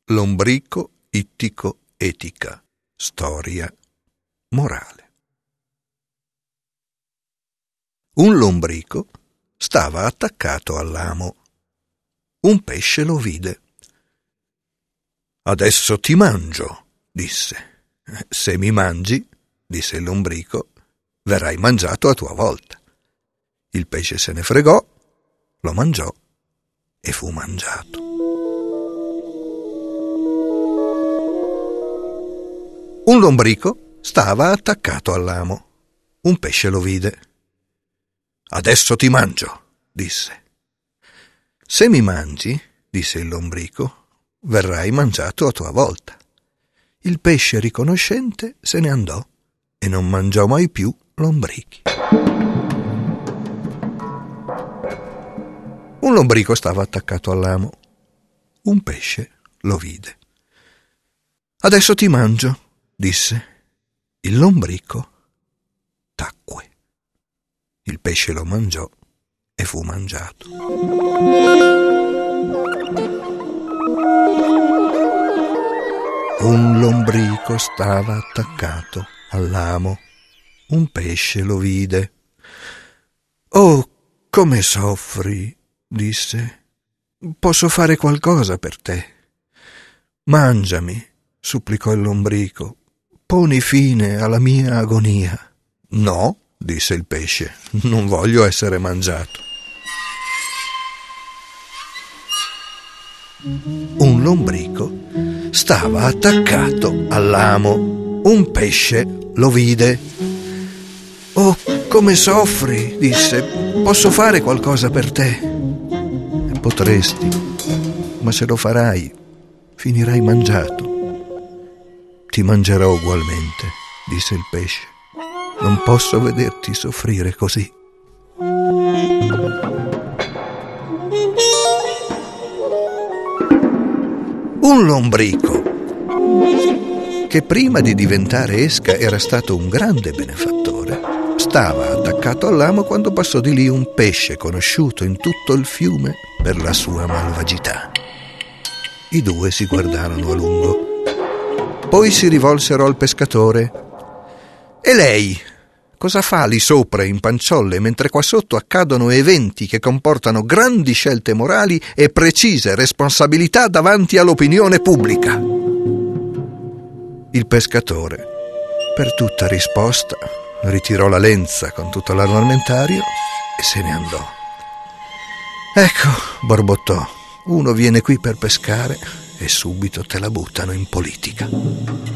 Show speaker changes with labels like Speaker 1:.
Speaker 1: Lombrico, ittico, etica, storia, morale. Un lombrico stava attaccato all'amo. Un pesce lo vide. «Adesso ti mangio», disse. «Se mi mangi», disse il lombrico, «verrai mangiato a tua volta». Il pesce se ne fregò, lo mangiò e fu mangiato. Un lombrico stava attaccato all'amo. Un pesce lo vide. «Adesso ti mangio», disse. «Se mi mangi», disse il lombrico, «verrai mangiato a tua volta». Il pesce riconoscente se ne andò e non mangiò mai più lombrichi. Un lombrico stava attaccato all'amo. Un pesce lo vide. «Adesso ti mangio», disse. Il lombrico tacque. Il pesce lo mangiò e fu mangiato. Un lombrico stava attaccato all'amo. Un pesce lo vide. «Oh, come soffri», disse. «Posso fare qualcosa per te?» «Mangiami», supplicò il lombrico. «Poni fine alla mia agonia». «No», disse il pesce, «non voglio essere mangiato». Un lombrico stava attaccato all'amo. Un pesce lo vide. «Oh, come soffri», disse. «Posso fare qualcosa per te?» «Potresti, ma se lo farai, finirai mangiato». «Ti mangerò ugualmente», disse il pesce. «Non posso vederti soffrire così». Un lombrico, che prima di diventare esca era stato un grande benefattore, stava attaccato all'amo quando passò di lì un pesce conosciuto in tutto il fiume per la sua malvagità. I due si guardarono a lungo. Poi si rivolsero al pescatore. «E lei cosa fa lì sopra in panciolle mentre qua sotto accadono eventi che comportano grandi scelte morali e precise responsabilità davanti all'opinione pubblica?» Il pescatore, per tutta risposta, ritirò la lenza con tutto l'armamentario e se ne andò. «Ecco», borbottò, «uno viene qui per pescare e subito te la buttano in politica».